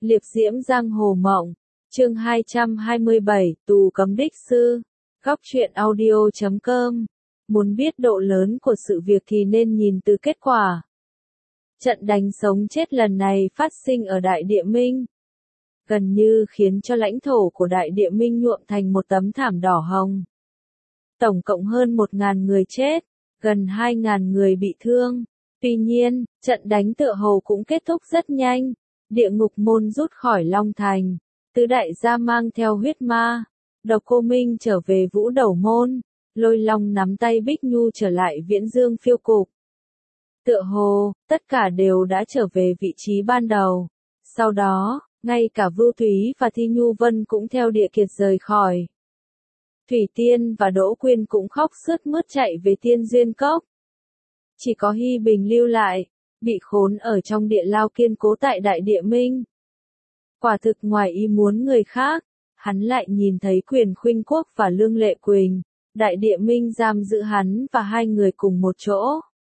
Liệp diễm giang hồ mộng. Chương 227, tù cấm đích sư. Góc truyện audio.com. Muốn biết độ lớn của sự việc thì nên nhìn từ kết quả. Trận đánh sống chết lần này phát sinh ở Đại Địa Minh, gần như khiến cho lãnh thổ của Đại Địa Minh nhuộm thành một tấm thảm đỏ hồng. Tổng cộng hơn 1.000 người chết, gần 2.000 người bị thương. Tuy nhiên, trận đánh tựa hồ cũng kết thúc rất nhanh. Địa ngục môn rút khỏi Long Thành, tứ đại gia mang theo huyết ma, Độc Cô Minh trở về Vũ Đầu Môn, Lôi Long nắm tay Bích Nhu trở lại Viễn Dương Phiêu Cục. Tựa hồ, tất cả đều đã trở về vị trí ban đầu. Sau đó, ngay cả Vưu Thúy và Thi Nhu Vân cũng theo Địa Kiệt rời khỏi. Thủy Tiên và Đỗ Quyên cũng khóc sướt mướt chạy về Tiên Duyên Cốc. Chỉ có Hy Bình lưu lại, bị khốn ở trong địa lao kiên cố tại Đại Địa Minh. Quả thực ngoài ý muốn người khác, hắn lại nhìn thấy Quyền Khuynh Quốc và Lương Lệ Quỳnh, Đại Địa Minh giam giữ hắn và hai người cùng một chỗ.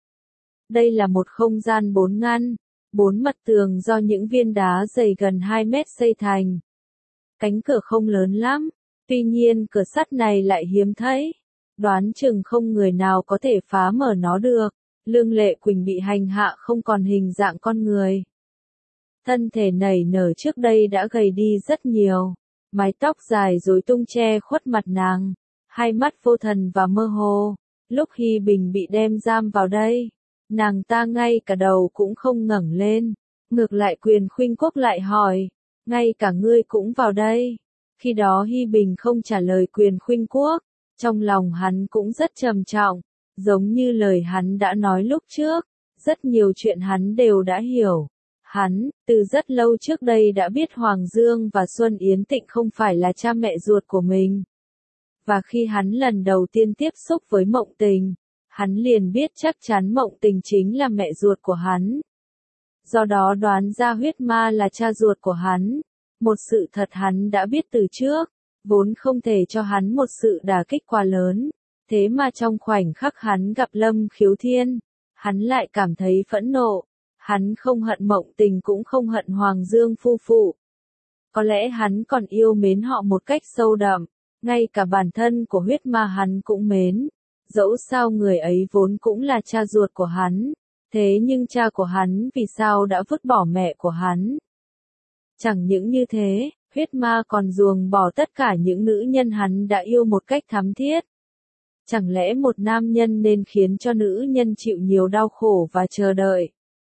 Đây là một không gian 4 ngăn, 4 mặt tường do những viên đá dày gần 2 mét xây thành. Cánh cửa không lớn lắm, tuy nhiên cửa sắt này lại hiếm thấy. Đoán chừng không người nào có thể phá mở nó được. Lương Lệ Quỳnh bị hành hạ không còn hình dạng con người. Thân thể nảy nở trước đây đã gầy đi rất nhiều. Mái tóc dài rối tung che khuất mặt nàng. Hai mắt vô thần và mơ hồ. Lúc Hy Bình bị đem giam vào đây, nàng ta ngay cả đầu cũng không ngẩng lên. Ngược lại Quyền Khuynh Quốc lại hỏi, ngay cả ngươi cũng vào đây. Khi đó Hy Bình không trả lời Quyền Khuynh Quốc. Trong lòng hắn cũng rất trầm trọng. Giống như lời hắn đã nói lúc trước, rất nhiều chuyện hắn đều đã hiểu. Hắn, từ rất lâu trước đây đã biết Hoàng Dương và Xuân Yến Tịnh không phải là cha mẹ ruột của mình. Và khi hắn lần đầu tiên tiếp xúc với Mộng Tình, hắn liền biết chắc chắn Mộng Tình chính là mẹ ruột của hắn. Do đó đoán ra huyết ma là cha ruột của hắn. Một sự thật hắn đã biết từ trước, vốn không thể cho hắn một sự đả kích quá lớn. Thế mà trong khoảnh khắc hắn gặp Lâm Khiếu Thiên, hắn lại cảm thấy phẫn nộ. Hắn không hận Mộng Tình cũng không hận Hoàng Dương phu phụ. Có lẽ hắn còn yêu mến họ một cách sâu đậm, ngay cả bản thân của huyết ma hắn cũng mến. Dẫu sao người ấy vốn cũng là cha ruột của hắn, thế nhưng cha của hắn vì sao đã vứt bỏ mẹ của hắn? Chẳng những như thế, huyết ma còn ruồng bỏ tất cả những nữ nhân hắn đã yêu một cách thắm thiết. Chẳng lẽ một nam nhân nên khiến cho nữ nhân chịu nhiều đau khổ và chờ đợi?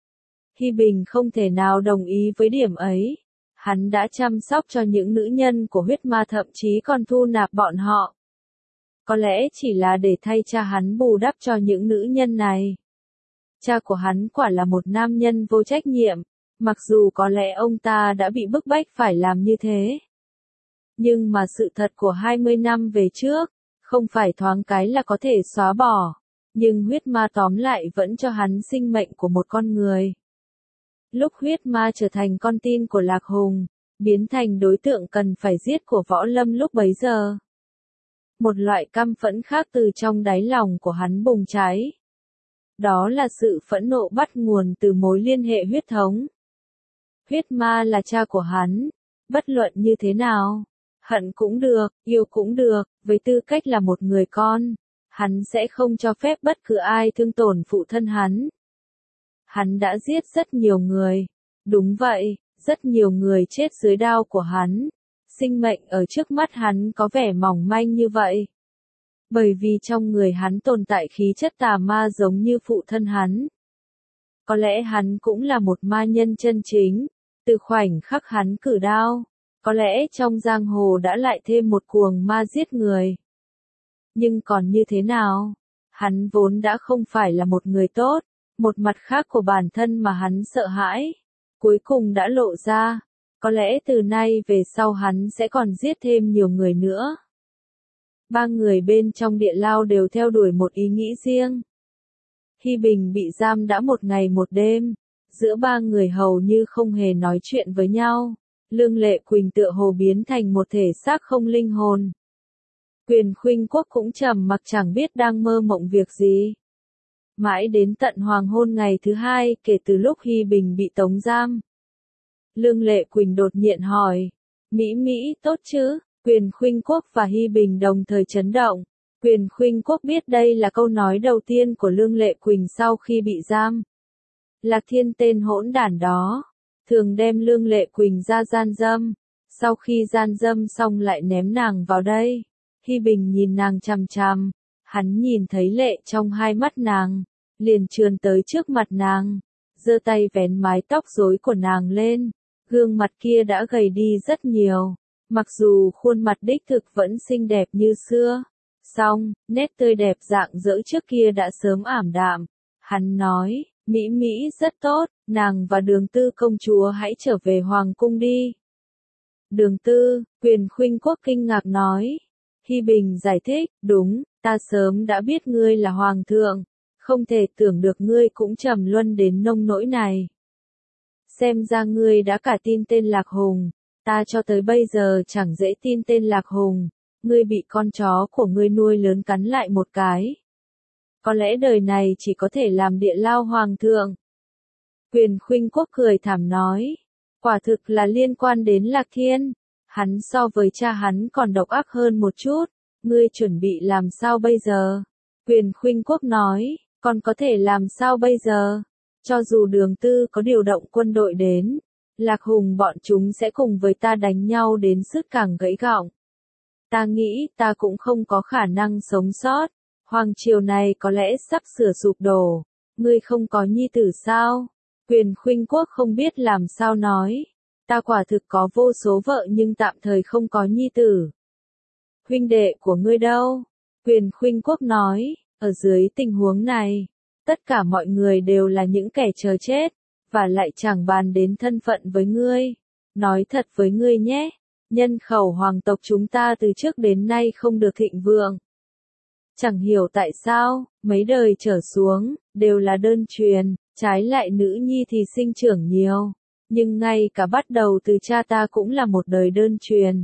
Hy Bình không thể nào đồng ý với điểm ấy. Hắn đã chăm sóc cho những nữ nhân của huyết ma, thậm chí còn thu nạp bọn họ. Có lẽ chỉ là để thay cha hắn bù đắp cho những nữ nhân này. Cha của hắn quả là một nam nhân vô trách nhiệm, mặc dù có lẽ ông ta đã bị bức bách phải làm như thế. Nhưng mà sự thật của 20 năm về trước, không phải thoáng cái là có thể xóa bỏ, nhưng huyết ma tóm lại vẫn cho hắn sinh mệnh của một con người. Lúc huyết ma trở thành con tin của Lạc Hùng, biến thành đối tượng cần phải giết của Võ Lâm lúc bấy giờ. Một loại căm phẫn khác từ trong đáy lòng của hắn bùng cháy. Đó là sự phẫn nộ bắt nguồn từ mối liên hệ huyết thống. Huyết ma là cha của hắn, bất luận như thế nào. Hận cũng được, yêu cũng được, với tư cách là một người con, hắn sẽ không cho phép bất cứ ai thương tổn phụ thân hắn. Hắn đã giết rất nhiều người. Đúng vậy, rất nhiều người chết dưới đao của hắn. Sinh mệnh ở trước mắt hắn có vẻ mỏng manh như vậy. Bởi vì trong người hắn tồn tại khí chất tà ma giống như phụ thân hắn. Có lẽ hắn cũng là một ma nhân chân chính. Từ khoảnh khắc hắn cử đao, có lẽ trong giang hồ đã lại thêm một cuồng ma giết người. Nhưng còn như thế nào? Hắn vốn đã không phải là một người tốt, một mặt khác của bản thân mà hắn sợ hãi, cuối cùng đã lộ ra. Có lẽ từ nay về sau hắn sẽ còn giết thêm nhiều người nữa. Ba người bên trong địa lao đều theo đuổi một ý nghĩ riêng. Hy Bình bị giam đã một ngày một đêm, giữa ba người hầu như không hề nói chuyện với nhau. Lương Lệ Quỳnh tựa hồ biến thành một thể xác không linh hồn. Quyền Khuynh Quốc cũng trầm mặc chẳng biết đang mơ mộng việc gì. Mãi đến tận hoàng hôn ngày thứ hai kể từ lúc Hy Bình bị tống giam, Lương Lệ Quỳnh đột nhiên hỏi. Mỹ Mỹ tốt chứ? Quyền Khuynh Quốc và Hi Bình đồng thời chấn động. Quyền Khuynh Quốc biết đây là câu nói đầu tiên của Lương Lệ Quỳnh sau khi bị giam. Lạc Thiên tên hỗn đản đó, thường đem Lương Lệ Quỳnh ra gian dâm. Sau khi gian dâm xong lại ném nàng vào đây. Hi Bình nhìn nàng chằm chằm. Hắn nhìn thấy lệ trong hai mắt nàng, liền trườn tới trước mặt nàng, giơ tay vén mái tóc rối của nàng lên. Gương mặt kia đã gầy đi rất nhiều, mặc dù khuôn mặt đích thực vẫn xinh đẹp như xưa. Song, nét tươi đẹp rạng rỡ trước kia đã sớm ảm đạm. Hắn nói, Mỹ Mỹ rất tốt, nàng và Đường Tư công chúa hãy trở về Hoàng cung đi. Đường Tư, Quyền Khuynh Quốc kinh ngạc nói. Hi Bình giải thích, đúng, ta sớm đã biết ngươi là Hoàng thượng, không thể tưởng được ngươi cũng trầm luân đến nông nỗi này. Xem ra ngươi đã cả tin tên Lạc Hùng, ta cho tới bây giờ chẳng dễ tin tên Lạc Hùng, ngươi bị con chó của ngươi nuôi lớn cắn lại một cái. Có lẽ đời này chỉ có thể làm địa lao Hoàng thượng. Quyền Khuynh Quốc cười thảm nói, quả thực là liên quan đến Lạc Thiên. Hắn so với cha hắn còn độc ác hơn một chút, ngươi chuẩn bị làm sao bây giờ? Quyền Khuynh Quốc nói, còn có thể làm sao bây giờ? Cho dù Đường Tư có điều động quân đội đến, Lạc Hùng bọn chúng sẽ cùng với ta đánh nhau đến sứt càng gãy gọng. Ta nghĩ ta cũng không có khả năng sống sót, hoàng triều này có lẽ sắp sửa sụp đổ, ngươi không có nhi tử sao? Quyền Khuynh Quốc không biết làm sao nói. Ta quả thực có vô số vợ nhưng tạm thời không có nhi tử. Huynh đệ của ngươi đâu? Quyền Khuynh Quốc nói, ở dưới tình huống này, tất cả mọi người đều là những kẻ chờ chết, và lại chẳng bàn đến thân phận với ngươi. Nói thật với ngươi nhé, nhân khẩu hoàng tộc chúng ta từ trước đến nay không được thịnh vượng. Chẳng hiểu tại sao, mấy đời trở xuống, đều là đơn truyền, trái lại nữ nhi thì sinh trưởng nhiều. Nhưng ngay cả bắt đầu từ cha ta cũng là một đời đơn truyền.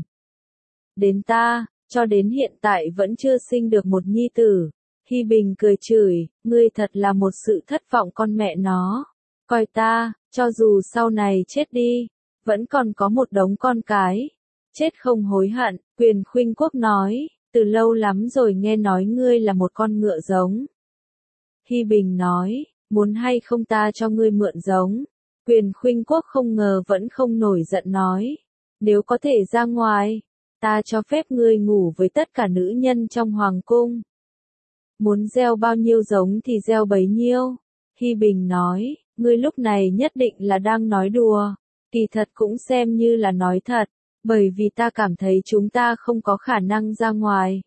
Đến ta, cho đến hiện tại vẫn chưa sinh được một nhi tử. Hi Bình cười chửi, ngươi thật là một sự thất vọng con mẹ nó. Coi ta, cho dù sau này chết đi, vẫn còn có một đống con cái. Chết không hối hận, Quyền Khuynh Quốc nói, từ lâu lắm rồi nghe nói ngươi là một con ngựa giống. Hi Bình nói, muốn hay không ta cho ngươi mượn giống. Quyền Khuynh Quốc không ngờ vẫn không nổi giận nói, nếu có thể ra ngoài, ta cho phép ngươi ngủ với tất cả nữ nhân trong hoàng cung. Muốn gieo bao nhiêu giống thì gieo bấy nhiêu. Hi Bình nói, ngươi lúc này nhất định là đang nói đùa, kỳ thật cũng xem như là nói thật, bởi vì ta cảm thấy chúng ta không có khả năng ra ngoài.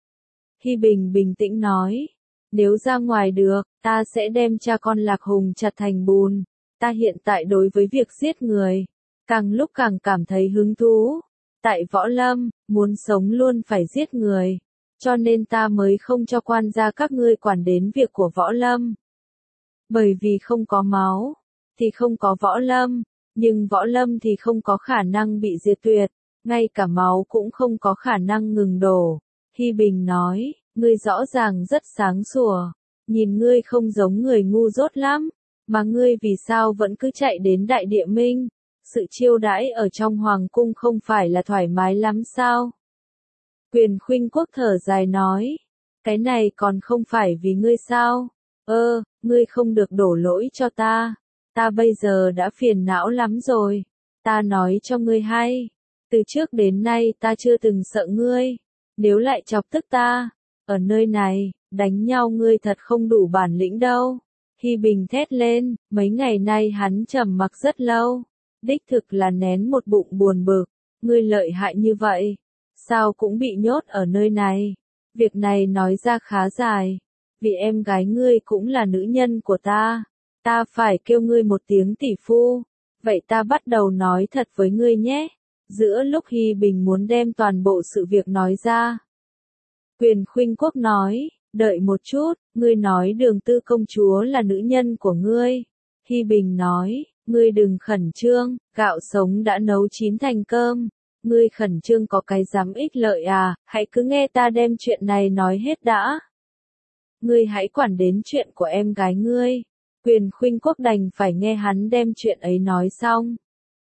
Hi Bình bình tĩnh nói, nếu ra ngoài được, ta sẽ đem cha con Lạc Hùng chặt thành bùn. Ta hiện tại đối với việc giết người, càng lúc càng cảm thấy hứng thú. Tại Võ Lâm, muốn sống luôn phải giết người. Cho nên ta mới không cho quan gia các ngươi quản đến việc của Võ Lâm. Bởi vì không có máu, thì không có Võ Lâm. Nhưng Võ Lâm thì không có khả năng bị diệt tuyệt. Ngay cả máu cũng không có khả năng ngừng đổ. Hi Bình nói, ngươi rõ ràng rất sáng sủa. Nhìn ngươi không giống người ngu dốt lắm. Mà ngươi vì sao vẫn cứ chạy đến Đại Địa Minh? Sự chiêu đãi ở trong hoàng cung không phải là thoải mái lắm sao? Quyền Khuynh Quốc thở dài nói, cái này còn không phải vì ngươi sao? Ngươi không được đổ lỗi cho ta. Ta bây giờ đã phiền não lắm rồi. Ta nói cho ngươi hay, từ trước đến nay ta chưa từng sợ ngươi. Nếu lại chọc tức ta, ở nơi này, đánh nhau ngươi thật không đủ bản lĩnh đâu. Hi Bình thét lên, mấy ngày nay hắn trầm mặc rất lâu, đích thực là nén một bụng buồn bực, ngươi lợi hại như vậy, sao cũng bị nhốt ở nơi này. Việc này nói ra khá dài, vì em gái ngươi cũng là nữ nhân của ta phải kêu ngươi một tiếng tỷ phu. Vậy ta bắt đầu nói thật với ngươi nhé. Giữa lúc Hi Bình muốn đem toàn bộ sự việc nói ra, Quyền Khuynh Quốc nói, đợi một chút, ngươi nói Đường Tư công chúa là nữ nhân của ngươi. Hi Bình nói, ngươi đừng khẩn trương, gạo sống đã nấu chín thành cơm. Ngươi khẩn trương có cái dám ích lợi à, hãy cứ nghe ta đem chuyện này nói hết đã. Ngươi hãy quản đến chuyện của em gái ngươi. Quyền Khuynh Quốc đành phải nghe hắn đem chuyện ấy nói xong.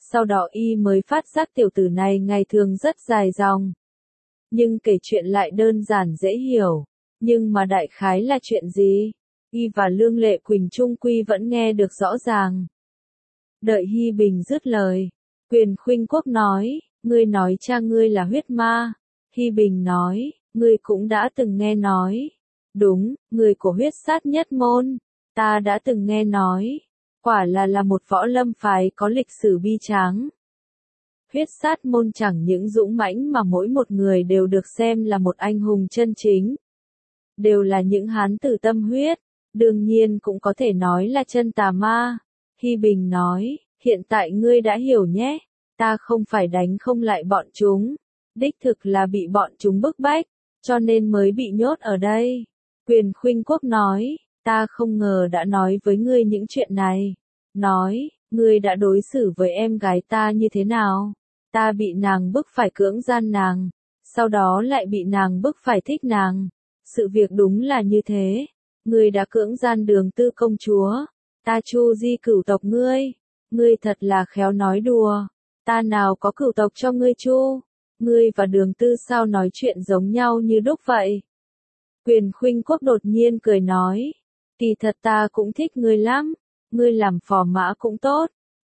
Sau đó y mới phát giác tiểu tử này ngày thường rất dài dòng. Nhưng kể chuyện lại đơn giản dễ hiểu. Nhưng mà đại khái là chuyện gì? Y và Lương Lệ Quỳnh chung quy vẫn nghe được rõ ràng. Đợi Hi Bình dứt lời, Quyền Khuynh Quốc nói, ngươi nói cha ngươi là huyết ma. Hi Bình nói, ngươi cũng đã từng nghe nói. Đúng, người của huyết sát nhất môn. Ta đã từng nghe nói. Quả là một võ lâm phái có lịch sử bi tráng. Huyết sát môn chẳng những dũng mãnh mà mỗi một người đều được xem là một anh hùng chân chính. Đều là những hán tử tâm huyết, đương nhiên cũng có thể nói là chân tà ma. Hi Bình nói, hiện tại ngươi đã hiểu nhé, ta không phải đánh không lại bọn chúng, đích thực là bị bọn chúng bức bách, cho nên mới bị nhốt ở đây. Quyền Khuynh Quốc nói, ta không ngờ đã nói với ngươi những chuyện này. Nói, ngươi đã đối xử với em gái ta như thế nào? Ta bị nàng bức phải cưỡng gian nàng, sau đó lại bị nàng bức phải thích nàng. Sự việc đúng là như thế. Ngươi đã cưỡng gian Đường Tư công chúa. Ta Chu Di cửu tộc ngươi. Ngươi thật là khéo nói đùa. Ta nào có cửu tộc cho ngươi Chu. Ngươi và Đường Tư sao nói chuyện giống nhau như đúc vậy? Quyền Khuynh Quốc đột nhiên cười nói. Kỳ thật ta cũng thích ngươi lắm. Ngươi làm phò mã cũng tốt.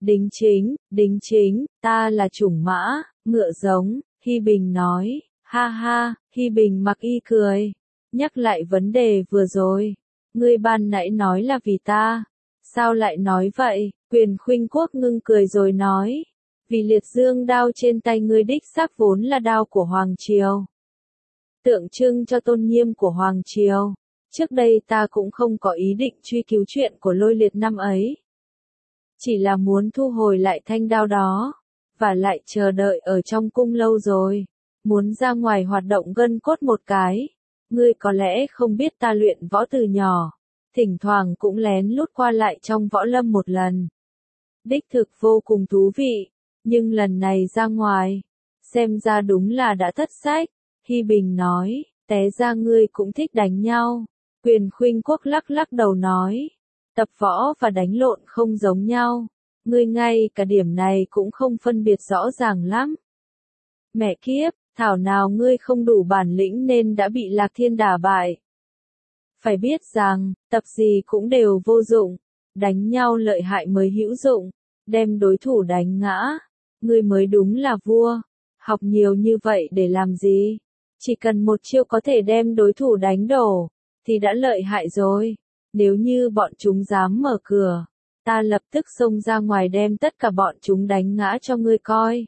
Đính chính, ta là chủng mã, ngựa giống. Hi Bình nói. Ha ha, Hi Bình mặc y cười. Nhắc lại vấn đề vừa rồi. Ngươi ban nãy nói là vì ta. Sao lại nói vậy? Quyền Khuynh Quốc ngưng cười rồi nói. Vì liệt dương đao trên tay ngươi đích xác vốn là đao của Hoàng Triều. Tượng trưng cho tôn nghiêm của Hoàng Triều. Trước đây ta cũng không có ý định truy cứu chuyện của Lôi Liệt năm ấy. Chỉ là muốn thu hồi lại thanh đao đó. Và lại chờ đợi ở trong cung lâu rồi. Muốn ra ngoài hoạt động gân cốt một cái. Ngươi có lẽ không biết ta luyện võ từ nhỏ. Thỉnh thoảng cũng lén lút qua lại trong võ lâm một lần. Đích thực vô cùng thú vị. Nhưng lần này ra ngoài. Xem ra đúng là đã thất sách. Hi Bình nói. Té ra ngươi cũng thích đánh nhau. Quyền Khuynh Quốc lắc lắc đầu nói. Tập võ và đánh lộn không giống nhau. Ngươi ngay cả điểm này cũng không phân biệt rõ ràng lắm. Mẹ kiếp, thảo nào ngươi không đủ bản lĩnh nên đã bị Lạc Thiên đả bại. Phải biết rằng, tập gì cũng đều vô dụng. Đánh nhau lợi hại mới hữu dụng. Đem đối thủ đánh ngã. Ngươi mới đúng là vua. Học nhiều như vậy để làm gì? Chỉ cần một chiêu có thể đem đối thủ đánh đổ. Thì đã lợi hại rồi. Nếu như bọn chúng dám mở cửa. Ta lập tức xông ra ngoài đem tất cả bọn chúng đánh ngã cho ngươi coi.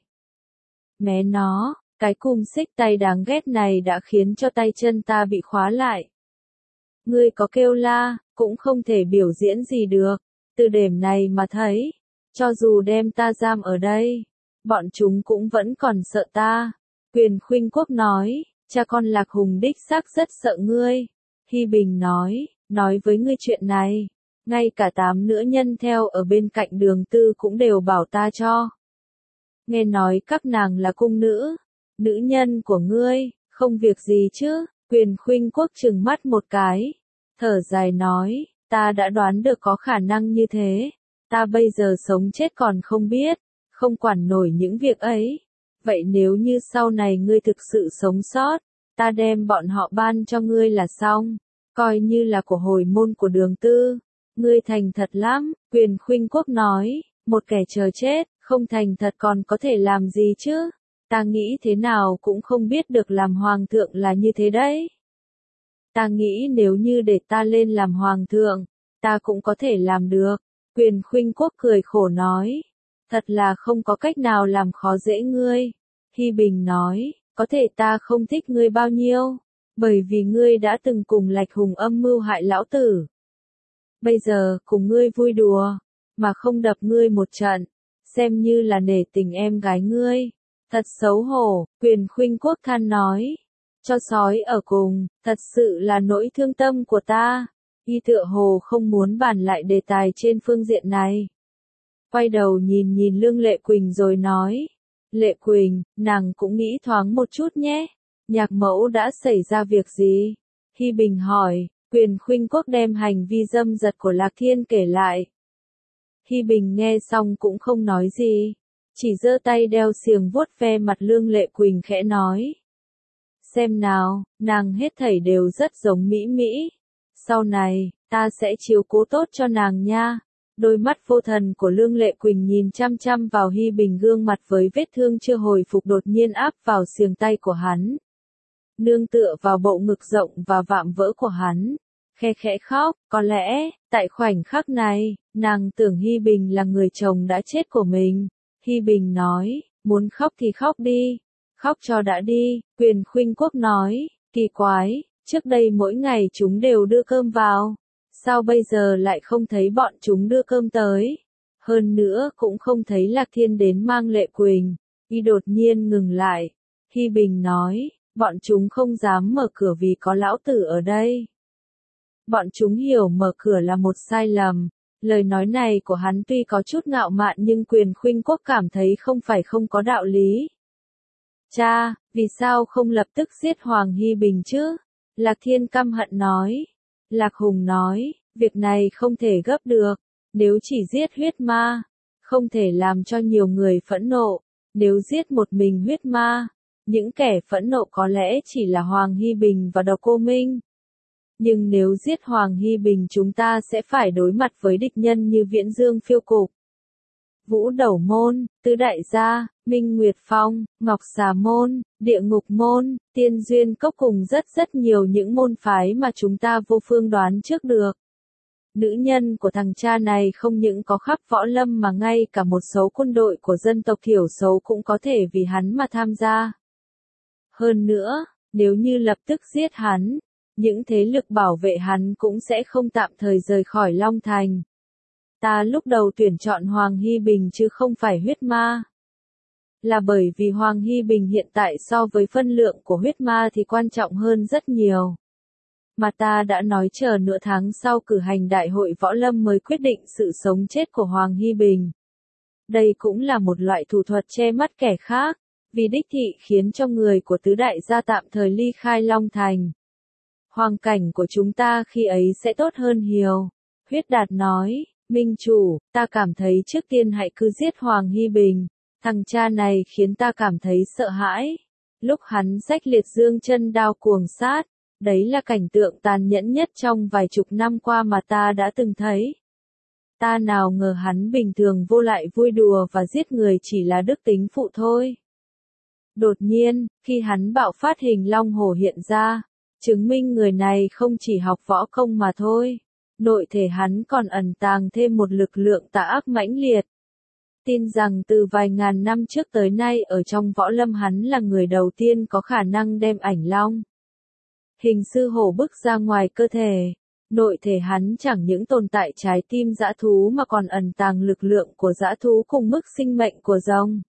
Mẹ nó, cái cùm xích tay đáng ghét này đã khiến cho tay chân ta bị khóa lại. Ngươi có kêu la, cũng không thể biểu diễn gì được. Từ điểm này mà thấy, cho dù đem ta giam ở đây, bọn chúng cũng vẫn còn sợ ta. Quyền Khuynh Quốc nói, cha con Lạc Hùng đích xác rất sợ ngươi. Hi Bình nói với ngươi chuyện này, ngay cả 8 nữ nhân theo ở bên cạnh Đường Tư cũng đều bảo ta cho. Nghe nói các nàng là cung nữ, nữ nhân của ngươi, không việc gì chứ? Quyền Khuynh Quốc trừng mắt một cái, thở dài nói, ta đã đoán được có khả năng như thế, ta bây giờ sống chết còn không biết, không quản nổi những việc ấy. Vậy nếu như sau này ngươi thực sự sống sót, ta đem bọn họ ban cho ngươi là xong, coi như là của hồi môn của Đường Tư. Ngươi thành thật lắm, Quyền Khuynh Quốc nói, một kẻ chờ chết, không thành thật còn có thể làm gì chứ? Ta nghĩ thế nào cũng không biết được làm hoàng thượng là như thế đấy. Ta nghĩ nếu như để ta lên làm hoàng thượng, ta cũng có thể làm được. Quyền Khuynh Quốc cười khổ nói, thật là không có cách nào làm khó dễ ngươi. Hi Bình nói, có thể ta không thích ngươi bao nhiêu, bởi vì ngươi đã từng cùng Lạch Hùng âm mưu hại lão tử. Bây giờ, cùng ngươi vui đùa, mà không đập ngươi một trận, xem như là nể tình em gái ngươi. Thật xấu hổ, Quyền Khuynh Quốc than nói. Cho sói ở cùng, thật sự là nỗi thương tâm của ta. Y tựa hồ không muốn bàn lại đề tài trên phương diện này. Quay đầu nhìn Lương Lệ Quỳnh rồi nói. Lệ Quỳnh, nàng cũng nghĩ thoáng một chút nhé. Nhạc mẫu đã xảy ra việc gì? Hi Bình hỏi. Quyền Khuynh Quốc đem hành vi dâm dật của Lạc Thiên kể lại. Hi Bình nghe xong cũng không nói gì. chỉ giơ tay đeo xiềng vuốt ve mặt Lương Lệ Quỳnh khẽ nói. Xem nào, nàng hết thảy đều rất giống Mỹ Mỹ. Sau này, ta sẽ chiếu cố tốt cho nàng nha. Đôi mắt vô thần của Lương Lệ Quỳnh nhìn chăm chăm vào Hi Bình gương mặt với vết thương chưa hồi phục đột nhiên áp vào xiềng tay của hắn. Nương tựa vào bộ ngực rộng và vạm vỡ của hắn. Khe khẽ khóc, có lẽ, tại khoảnh khắc này, nàng tưởng Hi Bình là người chồng đã chết của mình. Hi Bình nói, muốn khóc thì khóc đi. Khóc cho đã đi, Quyền Khuynh Quốc nói, kỳ quái, trước đây mỗi ngày chúng đều đưa cơm vào. Sao bây giờ lại không thấy bọn chúng đưa cơm tới? Hơn nữa cũng không thấy Lạc Thiên đến mang Lệ Quỳnh. Y đột nhiên ngừng lại. Hi Bình nói, bọn chúng không dám mở cửa vì có lão tử ở đây. Bọn chúng hiểu mở cửa là một sai lầm. Lời nói này của hắn tuy có chút ngạo mạn nhưng Quyền Khuynh Quốc cảm thấy không phải không có đạo lý. Cha, vì sao không lập tức giết Hoàng Hi Bình chứ? Lạc Thiên căm hận nói. Lạc Hùng nói, việc này không thể gấp được. Nếu chỉ giết huyết ma, không thể làm cho nhiều người phẫn nộ. Nếu giết một mình huyết ma, những kẻ phẫn nộ có lẽ chỉ là Hoàng Hi Bình và Độc Cô Minh. Nhưng nếu giết Hoàng Hi Bình chúng ta sẽ phải đối mặt với địch nhân như Viễn Dương Phiêu Cục, Vũ Đẩu Môn, Tứ Đại Gia, Minh Nguyệt Phong, Ngọc Xà Môn, Địa Ngục Môn, Tiên Duyên Cốc cùng rất nhiều những môn phái mà chúng ta vô phương đoán trước được. Nữ nhân của thằng cha này không những có khắp võ lâm mà ngay cả một số quân đội của dân tộc thiểu số cũng có thể vì hắn mà tham gia. Hơn nữa, nếu như lập tức giết hắn, những thế lực bảo vệ hắn cũng sẽ không tạm thời rời khỏi Long Thành. Ta lúc đầu tuyển chọn Hoàng Hi Bình chứ không phải huyết ma. Là bởi vì Hoàng Hi Bình hiện tại so với phân lượng của huyết ma thì quan trọng hơn rất nhiều. Mà ta đã nói chờ nửa tháng sau cử hành đại hội võ lâm mới quyết định sự sống chết của Hoàng Hi Bình. Đây cũng là một loại thủ thuật che mắt kẻ khác, vì đích thị khiến cho người của tứ đại gia tạm thời ly khai Long Thành. Hoàn cảnh của chúng ta khi ấy sẽ tốt hơn nhiều. Huyết Đạt nói, Minh chủ, ta cảm thấy trước tiên hãy cứ giết Hoàng Hi Bình. Thằng cha này khiến ta cảm thấy sợ hãi. Lúc hắn xách liệt dương chân đao cuồng sát, đấy là cảnh tượng tàn nhẫn nhất trong vài chục năm qua mà ta đã từng thấy. Ta nào ngờ hắn bình thường vô lại vui đùa và giết người chỉ là đức tính phụ thôi. Đột nhiên, khi hắn bạo phát hình long hổ hiện ra, chứng minh người này không chỉ học võ công mà thôi. Nội thể hắn còn ẩn tàng thêm một lực lượng tà ác mãnh liệt. Tin rằng từ vài ngàn năm trước tới nay ở trong võ lâm hắn là người đầu tiên có khả năng đem ảnh long hình sư hổ bức ra ngoài cơ thể. Nội thể hắn chẳng những tồn tại trái tim dã thú mà còn ẩn tàng lực lượng của dã thú cùng mức sinh mệnh của rồng.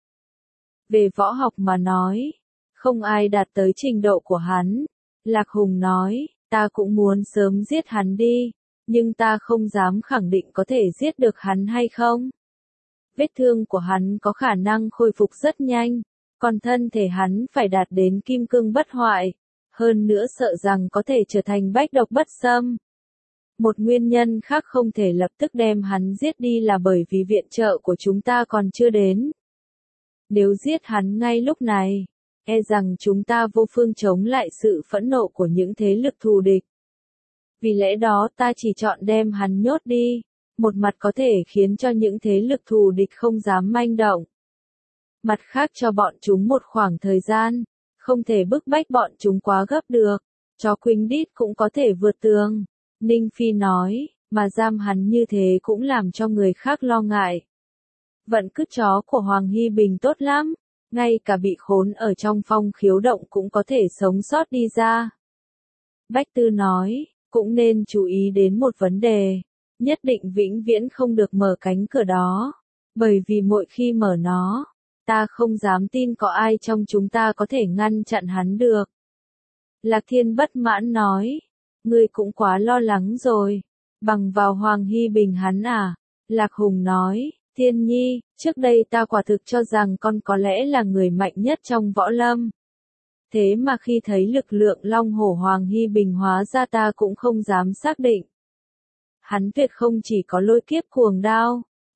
Về võ học mà nói, không ai đạt tới trình độ của hắn. Lạc Hùng nói, ta cũng muốn sớm giết hắn đi, nhưng ta không dám khẳng định có thể giết được hắn hay không. Vết thương của hắn có khả năng khôi phục rất nhanh, còn thân thể hắn phải đạt đến kim cương bất hoại, hơn nữa sợ rằng có thể trở thành bách độc bất xâm. Một nguyên nhân khác không thể lập tức đem hắn giết đi là bởi vì viện trợ của chúng ta còn chưa đến. Nếu giết hắn ngay lúc này, e rằng chúng ta vô phương chống lại sự phẫn nộ của những thế lực thù địch. Vì lẽ đó ta chỉ chọn đem hắn nhốt đi, một mặt có thể khiến cho những thế lực thù địch không dám manh động. Mặt khác cho bọn chúng một khoảng thời gian, không thể bức bách bọn chúng quá gấp được, chó Quỳnh Đít cũng có thể vượt tường. Ninh Phi nói, mà giam hắn như thế cũng làm cho người khác lo ngại. Vận cứt chó của Hoàng Hi Bình tốt lắm, ngay cả bị khốn ở trong phong khiếu động cũng có thể sống sót đi ra. Bách Tư nói, cũng nên chú ý đến một vấn đề, nhất định vĩnh viễn không được mở cánh cửa đó, bởi vì mỗi khi mở nó, ta không dám tin có ai trong chúng ta có thể ngăn chặn hắn được. Lạc Thiên bất mãn nói, ngươi cũng quá lo lắng rồi, bằng vào Hoàng Hi Bình hắn à? Lạc Hùng nói, Thiên Nhi, trước đây ta quả thực cho rằng con có lẽ là người mạnh nhất trong võ lâm. Thế mà khi thấy lực lượng long hổ Hoàng Hi Bình hóa ra ta cũng không dám xác định. Hắn tuyệt không chỉ có lôi kiếp cuồng đao,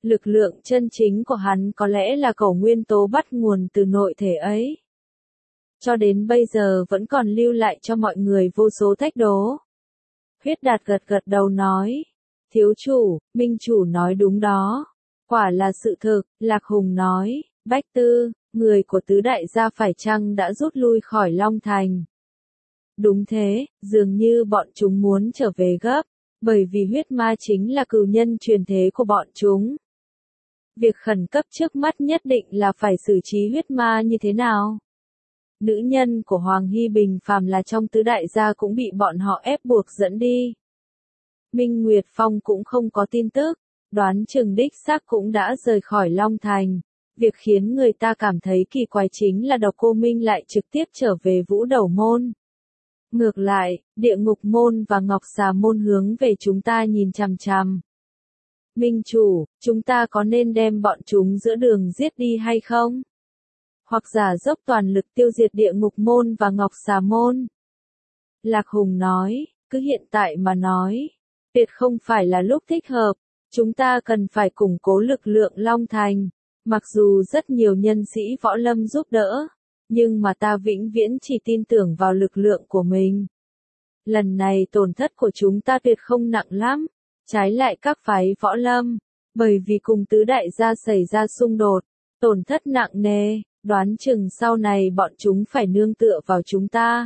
Lực lượng chân chính của hắn có lẽ là cầu nguyên tố bắt nguồn từ nội thể ấy. Cho đến bây giờ vẫn còn lưu lại cho mọi người vô số thách đố. Huyết Đạt gật gật đầu nói. Thiếu chủ, minh chủ nói đúng đó. Quả là sự thực, Lạc Hùng nói. Bách Tư, người của tứ đại gia phải chăng đã rút lui khỏi Long Thành? Đúng thế, dường như bọn chúng muốn trở về gấp, bởi vì huyết ma chính là cừu nhân truyền thế của bọn chúng. Việc khẩn cấp trước mắt nhất định là phải xử trí huyết ma như thế nào? Nữ nhân của Hoàng Hy Bình phàm là trong tứ đại gia cũng bị bọn họ ép buộc dẫn đi. Minh Nguyệt Phong cũng không có tin tức, đoán chừng đích xác cũng đã rời khỏi Long Thành. Việc khiến người ta cảm thấy kỳ quái chính là Độc Cô Minh lại trực tiếp trở về Vũ Đầu Môn. Ngược lại, Địa Ngục Môn và Ngọc Xà Môn hướng về chúng ta nhìn chằm chằm. Minh chủ, chúng ta có nên đem bọn chúng giữa đường giết đi hay không? Hoặc giả dốc toàn lực tiêu diệt Địa Ngục Môn và Ngọc Xà Môn? Lạc Hùng nói, cứ hiện tại mà nói, tuyệt không phải là lúc thích hợp, chúng ta cần phải củng cố lực lượng Long Thành. Mặc dù rất nhiều nhân sĩ võ lâm giúp đỡ, nhưng mà ta vĩnh viễn chỉ tin tưởng vào lực lượng của mình. Lần này tổn thất của chúng ta tuyệt không nặng lắm, trái lại các phái võ lâm, bởi vì cùng tứ đại gia xảy ra xung đột, tổn thất nặng nề, đoán chừng sau này bọn chúng phải nương tựa vào chúng ta.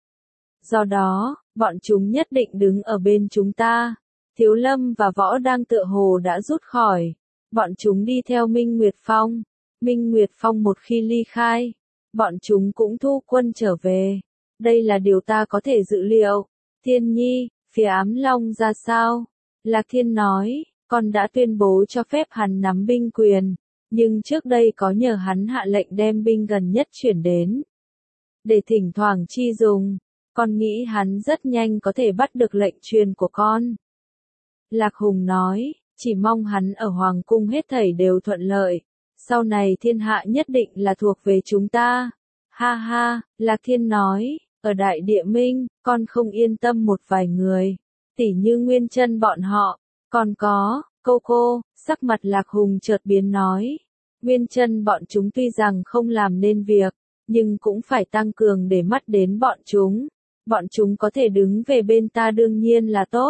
Do đó, bọn chúng nhất định đứng ở bên chúng ta. Thiếu Lâm và Võ đang tựa hồ đã rút khỏi. Bọn chúng đi theo Minh Nguyệt Phong. Minh Nguyệt Phong một khi ly khai, bọn chúng cũng thu quân trở về. Đây là điều ta có thể dự liệu. Thiên Nhi, phía Ám Long ra sao? Lạc Thiên nói, con đã tuyên bố cho phép hắn nắm binh quyền, nhưng trước đây có nhờ hắn hạ lệnh đem binh gần nhất chuyển đến. Để thỉnh thoảng chi dùng, con nghĩ hắn rất nhanh có thể bắt được lệnh truyền của con. Lạc Hùng nói, chỉ mong hắn ở Hoàng Cung hết thảy đều thuận lợi, sau này thiên hạ nhất định là thuộc về chúng ta. Ha ha, Lạc Thiên nói, ở Đại Địa Minh, con không yên tâm một vài người, tỉ như Nguyên Chân bọn họ, còn có, cô, sắc mặt Lạc Hùng chợt biến nói, Nguyên Chân bọn chúng tuy rằng không làm nên việc, nhưng cũng phải tăng cường để mắt đến bọn chúng có thể đứng về bên ta đương nhiên là tốt.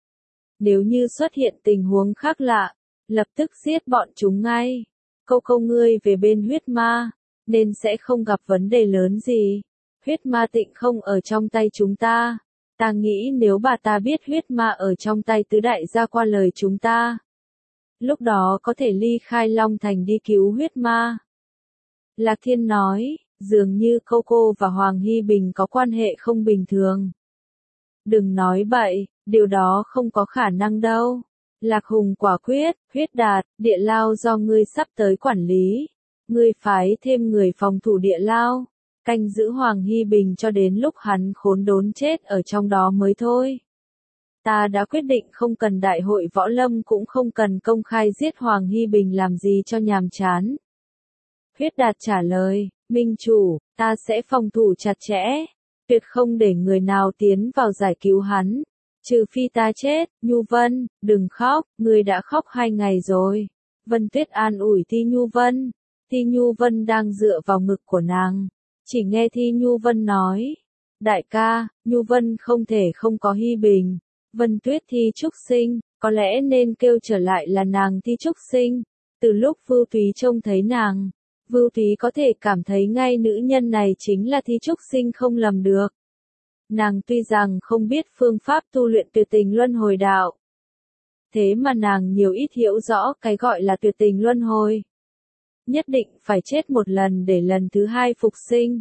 Nếu như xuất hiện tình huống khác lạ, lập tức giết bọn chúng ngay. Câu ngươi về bên huyết ma, nên sẽ không gặp vấn đề lớn gì. Huyết ma tịnh không ở trong tay chúng ta. Ta nghĩ nếu bà ta biết huyết ma ở trong tay tứ đại gia qua lời chúng ta, lúc đó có thể ly khai Long Thành đi cứu huyết ma. Lạc Thiên nói, dường như cô và Hoàng Hy Bình có quan hệ không bình thường. Đừng nói bậy, điều đó không có khả năng đâu. Lạc Hùng quả quyết, Huyết Đạt, địa lao do ngươi sắp tới quản lý. Ngươi phái thêm người phòng thủ địa lao, canh giữ Hoàng Hy Bình cho đến lúc hắn khốn đốn chết ở trong đó mới thôi. Ta đã quyết định không cần đại hội võ lâm cũng không cần công khai giết Hoàng Hy Bình làm gì cho nhàm chán. Huyết Đạt trả lời, Minh chủ, ta sẽ phòng thủ chặt chẽ, tuyệt không để người nào tiến vào giải cứu hắn. Trừ phi ta chết, Nhu Vân, đừng khóc, ngươi đã khóc 2 ngày rồi. Vân Tuyết an ủi Thi Nhu Vân. Thi Nhu Vân đang dựa vào ngực của nàng. Chỉ nghe Thi Nhu Vân nói. Đại ca, Nhu Vân không thể không có Hy Bình. Vân Tuyết Thi Trúc Sinh, có lẽ nên kêu trở lại là nàng Thi Trúc Sinh. Từ lúc Vưu Thúy trông thấy nàng, Vưu Thúy có thể cảm thấy ngay nữ nhân này chính là Thi Trúc Sinh không lầm được. Nàng tuy rằng không biết phương pháp tu luyện tuyệt tình luân hồi đạo, thế mà nàng nhiều ít hiểu rõ cái gọi là tuyệt tình luân hồi. Nhất định phải chết một lần để lần thứ 2 phục sinh.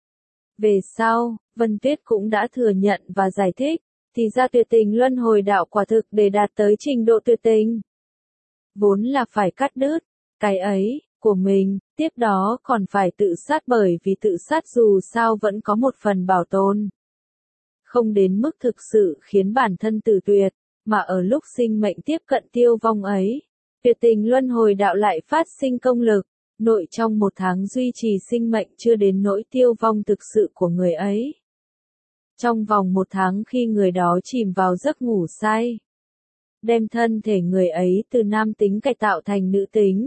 Về sau, Vân Tuyết cũng đã thừa nhận và giải thích, thì ra tuyệt tình luân hồi đạo quả thực để đạt tới trình độ tuyệt tình, vốn là phải cắt đứt cái ấy của mình, tiếp đó còn phải tự sát bởi vì tự sát dù sao vẫn có một phần bảo tồn. Không đến mức thực sự khiến bản thân tử tuyệt, mà ở lúc sinh mệnh tiếp cận tiêu vong ấy, tuyệt tình luân hồi đạo lại phát sinh công lực, nội trong 1 tháng duy trì sinh mệnh chưa đến nỗi tiêu vong thực sự của người ấy. Trong vòng 1 tháng khi người đó chìm vào giấc ngủ say, đem thân thể người ấy từ nam tính cải tạo thành nữ tính.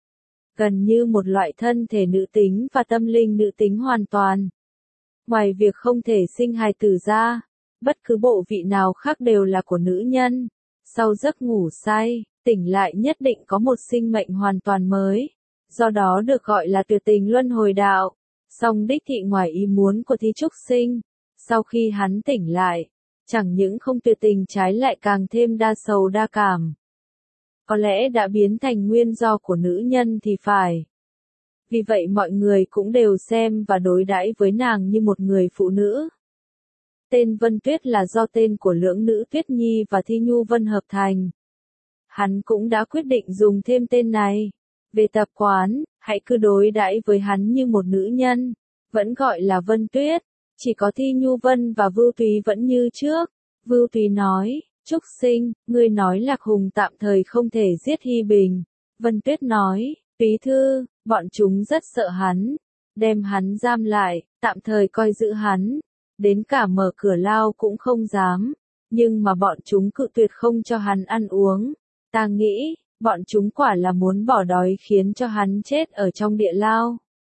Gần như một loại thân thể nữ tính và tâm linh nữ tính hoàn toàn. Ngoài việc không thể sinh hài tử ra, bất cứ bộ vị nào khác đều là của nữ nhân. Sau giấc ngủ say, tỉnh lại nhất định có một sinh mệnh hoàn toàn mới. Do đó được gọi là tuyệt tình luân hồi đạo. Song đích thị ngoài ý muốn của thí trúc sinh, sau khi hắn tỉnh lại, chẳng những không tuyệt tình trái lại càng thêm đa sầu đa cảm. Có lẽ đã biến thành nguyên do của nữ nhân thì phải. Vì vậy mọi người cũng đều xem và đối đãi với nàng như một người phụ nữ. Tên Vân Tuyết là do tên của lưỡng nữ Tuyết Nhi và Thi Nhu Vân hợp thành. Hắn cũng đã quyết định dùng thêm tên này. Về tập quán, hãy cứ đối đãi với hắn như một nữ nhân, vẫn gọi là Vân Tuyết, chỉ có Thi Nhu Vân và Vưu Túy vẫn như trước. Vưu Túy nói, Trúc Sinh, ngươi nói Lạc Hùng tạm thời không thể giết Hy Bình. Vân Tuyết nói, Túy Thư, bọn chúng rất sợ hắn, đem hắn giam lại, tạm thời coi giữ hắn, đến cả mở cửa lao cũng không dám, nhưng mà bọn chúng cự tuyệt không cho hắn ăn uống. Ta nghĩ, bọn chúng quả là muốn bỏ đói khiến cho hắn chết ở trong địa lao.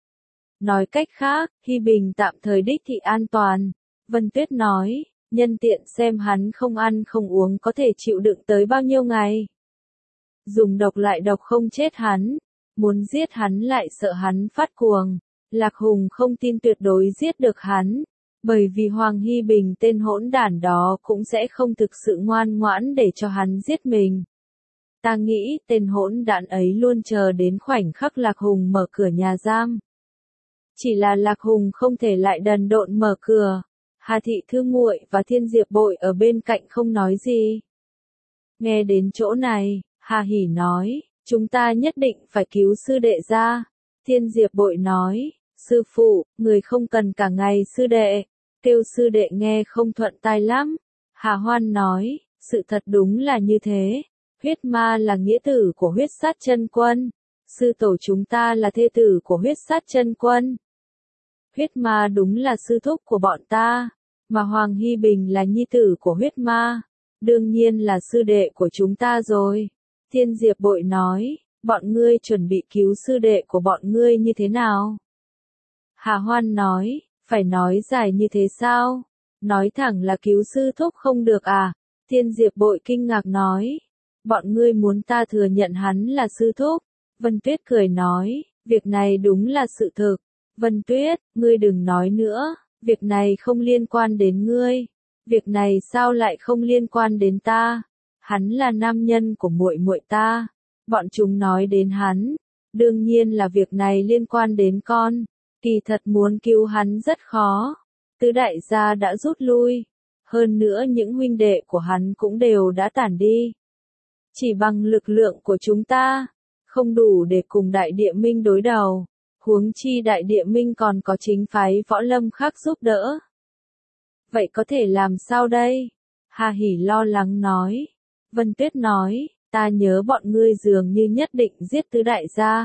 Nói cách khác, Hy Bình tạm thời đích thị an toàn. Vân Tuyết nói, nhân tiện xem hắn không ăn không uống có thể chịu đựng tới bao nhiêu ngày. Dùng độc lại độc không chết hắn, muốn giết hắn lại sợ hắn phát cuồng. Lạc Hùng không tin tuyệt đối giết được hắn, bởi vì Hoàng Hy Bình tên hỗn đản đó cũng sẽ không thực sự ngoan ngoãn để cho hắn giết mình. Ta nghĩ tên hỗn đản ấy luôn chờ đến khoảnh khắc Lạc Hùng mở cửa nhà giam. Chỉ là Lạc Hùng không thể lại đần độn mở cửa. Hà Thị Thư muội và Thiên Diệp Bội ở bên cạnh không nói gì. Nghe đến chỗ này, Hà Hỉ nói, chúng ta nhất định phải cứu sư đệ ra. Thiên Diệp Bội nói, sư phụ, người không cần cả ngày sư đệ, kêu sư đệ nghe không thuận tai lắm. Hà Hoan nói, sự thật đúng là như thế. Huyết ma là nghĩa tử của huyết sát chân quân. Sư tổ chúng ta là thê tử của huyết sát chân quân. Huyết ma đúng là sư thúc của bọn ta, mà Hoàng Hy Bình là nhi tử của huyết ma, đương nhiên là sư đệ của chúng ta rồi. Thiên Diệp Bội nói, bọn ngươi chuẩn bị cứu sư đệ của bọn ngươi như thế nào? Hà Hoan nói, phải nói dài như thế sao? Nói thẳng là cứu sư thúc không được à? Thiên Diệp Bội kinh ngạc nói, bọn ngươi muốn ta thừa nhận hắn là sư thúc. Vân Tuyết cười nói, việc này đúng là sự thực. Vân Tuyết, ngươi đừng nói nữa, việc này không liên quan đến ngươi. Việc này sao lại không liên quan đến ta? Hắn là nam nhân của muội muội ta. Bọn chúng nói đến hắn, đương nhiên là việc này liên quan đến con. Kỳ thật muốn cứu hắn rất khó. Tứ đại gia đã rút lui, hơn nữa những huynh đệ của hắn cũng đều đã tản đi. Chỉ bằng lực lượng của chúng ta, không đủ để cùng Đại Địa Minh đối đầu. Huống chi Đại Địa Minh còn có chính phái võ lâm khác giúp đỡ. Vậy có thể làm sao đây? Hà Hỉ lo lắng nói. Vân Tuyết nói, ta nhớ bọn ngươi dường như nhất định giết tứ đại gia.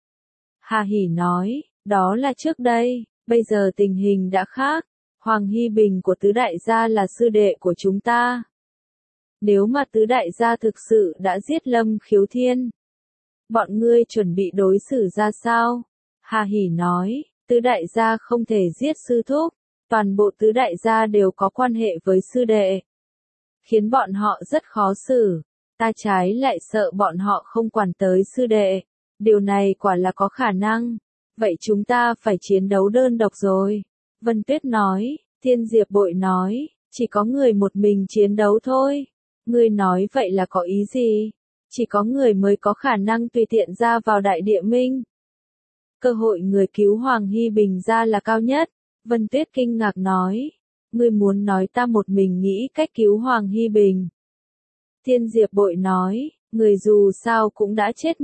Hà Hỉ nói, đó là trước đây, bây giờ tình hình đã khác. Hoàng Hy Bình của tứ đại gia là sư đệ của chúng ta. Nếu mà tứ đại gia thực sự đã giết Lâm Khiếu Thiên, bọn ngươi chuẩn bị đối xử ra sao? Hà Hỉ nói, tứ đại gia không thể giết sư thúc, toàn bộ tứ đại gia đều có quan hệ với sư đệ, khiến bọn họ rất khó xử. Ta trái lại sợ bọn họ không quản tới sư đệ, điều này quả là có khả năng. Vậy chúng ta phải chiến đấu đơn độc rồi. Vân Tuyết nói, Thiên Diệp Bội nói, chỉ có người một mình chiến đấu thôi. Ngươi nói vậy là có ý gì? Chỉ có người mới có khả năng tùy tiện ra vào Đại Địa Minh. Cơ hội người cứu Hoàng Hy Bình ra là cao nhất. Vân Tuyết kinh ngạc nói, ngươi muốn nói ta một mình nghĩ cách cứu Hoàng Hy Bình. Thiên Diệp Bội nói, người dù sao cũng đã chết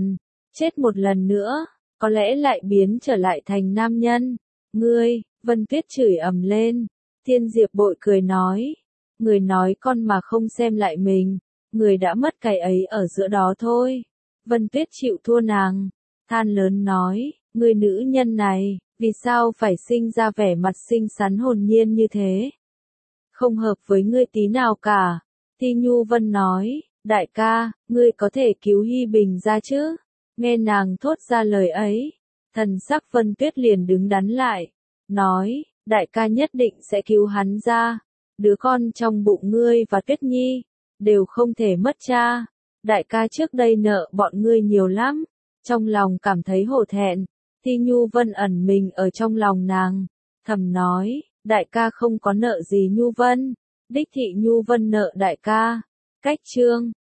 một lần nữa, có lẽ lại biến trở lại thành nam nhân. Ngươi, Vân Tuyết chửi ầm lên. Thiên Diệp Bội cười nói, người nói con mà không xem lại mình, người đã mất cái ấy ở giữa đó thôi. Vân Tuyết chịu thua nàng, than lớn nói, người nữ nhân này, vì sao phải sinh ra vẻ mặt xinh xắn hồn nhiên như thế? Không hợp với ngươi tí nào cả. Thi Nhu Vân nói, đại ca, ngươi có thể cứu Hy Bình ra chứ? Nghe nàng thốt ra lời ấy, thần sắc Vân Tuyết liền đứng đắn lại, nói, đại ca nhất định sẽ cứu hắn ra, đứa con trong bụng ngươi và Tuyết Nhi, đều không thể mất cha, đại ca trước đây nợ bọn ngươi nhiều lắm, trong lòng cảm thấy hổ thẹn, Thi Nhu Vân ẩn mình ở trong lòng nàng, thầm nói, đại ca không có nợ gì Nhu Vân, đích thị Nhu Vân nợ đại ca, cách chương